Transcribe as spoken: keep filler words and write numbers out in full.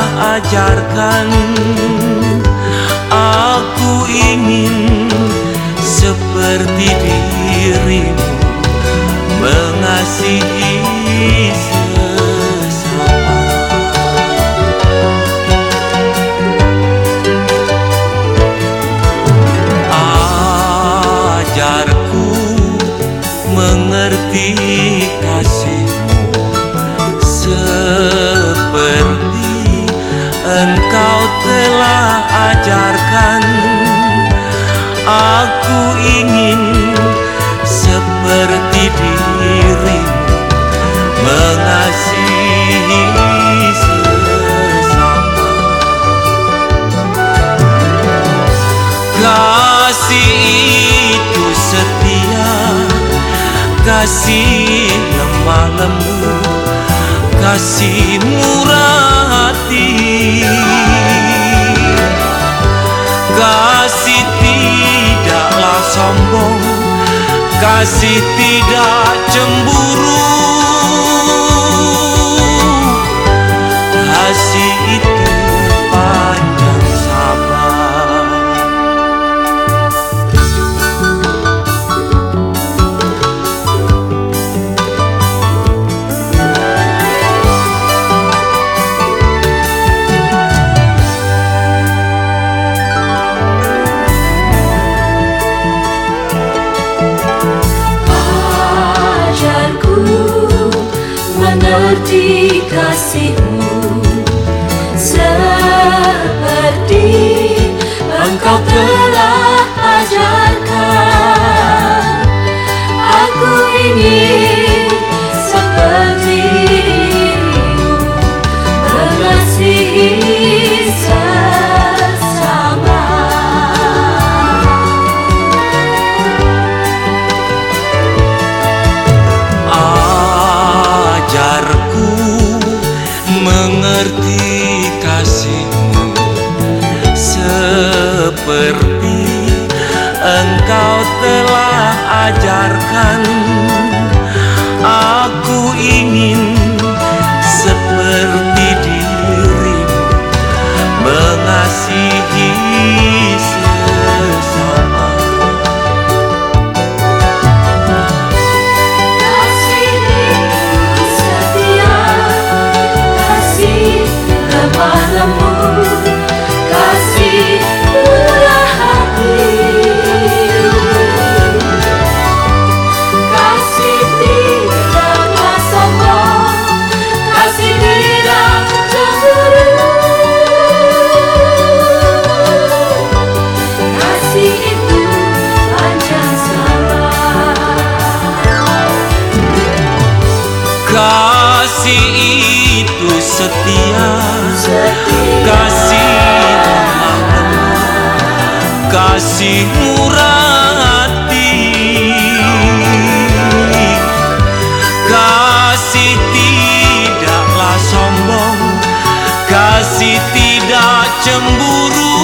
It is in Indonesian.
ajarkan. Aku ingin seperti dirimu, mengasihi sesama. Ajarku mengerti kasihmu seperti Engkau telah ajarkan. Aku ingin seperti dirimu, mengasihi sesama. Kasih itu setia, kasih lemah lembut, kasih murah hati, kasih tidaklah sombong, kasih tidak cemburu. Kasih itu panjang sabar. Mengerti kasih-Mu seperti Engkau telah ajarkan. Aku ingin seperti dirimu, mengasihi sesama. Ajarku mengerti kasih-Mu seperti Engkau telah ajarkan. Aku ingin seperti dirimu, mengasihi sesama. Lemah lembut, kasih murah hati, kasih tidaklah sombong, kasih tidak cemburu. Kasih itu panjang sabar. Kasih itu setia, kasih lemah lembut, kasih murah hati, kasih tidaklah sombong, kasih tidak cemburu.